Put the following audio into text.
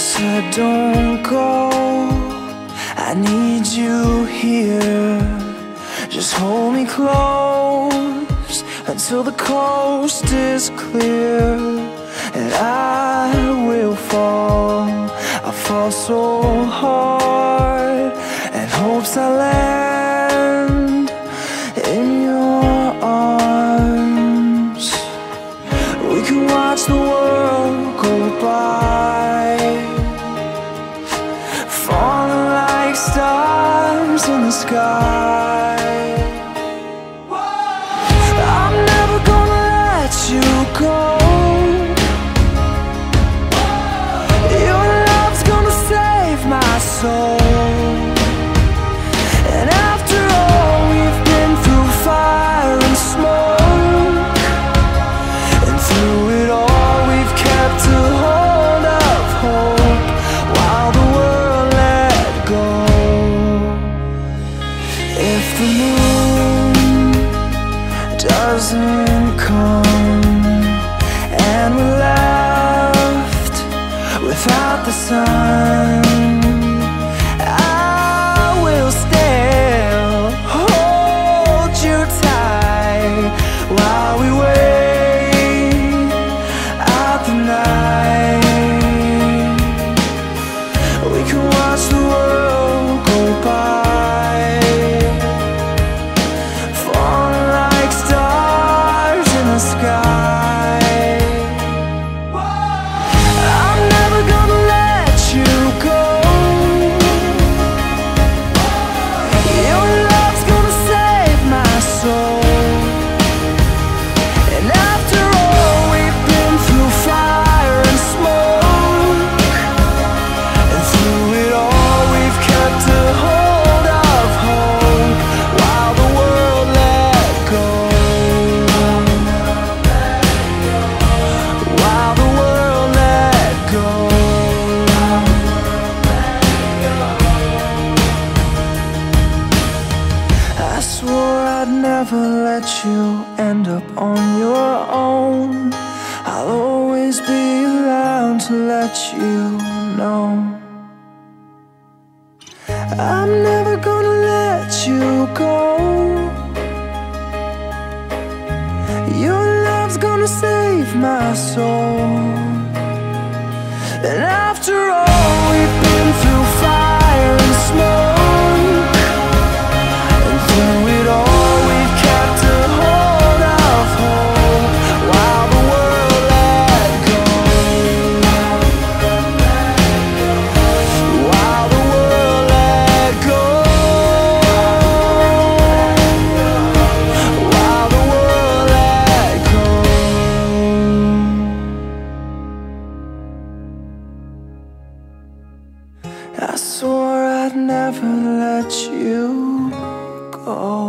So don't go, I need you here. Just hold me close until the coast is clear. And I will fall, I fall so hard, and hopes I land in your arms. We can watch the world go by, falling like stars in the sky. I'm never gonna let you go. Your love's gonna save my soul. And after all we've been through, fire and smoke, and through it all we've kept a hold of hope, while the world let go. If the moon doesn't come and we're left without the sun, I will still hold you tight while we wait out the night. We can watch the world go by, falling like stars in the sky. I'm never gonna let you go. Your love's gonna save my soul. And after all we've been through, fire and smoke, and through it all we've kept a hold of hope, while the world let go. While the world let go. I swore I'd never let you end up on your own. I'll always be around to let you know. I'm never gonna let you go. Your love's gonna save my soul. And after all we've been through, fire and smoke, and through it all we've kept a hold of hope, while the world let go. While the world let go. While the world let go. I swore I'd never let you go.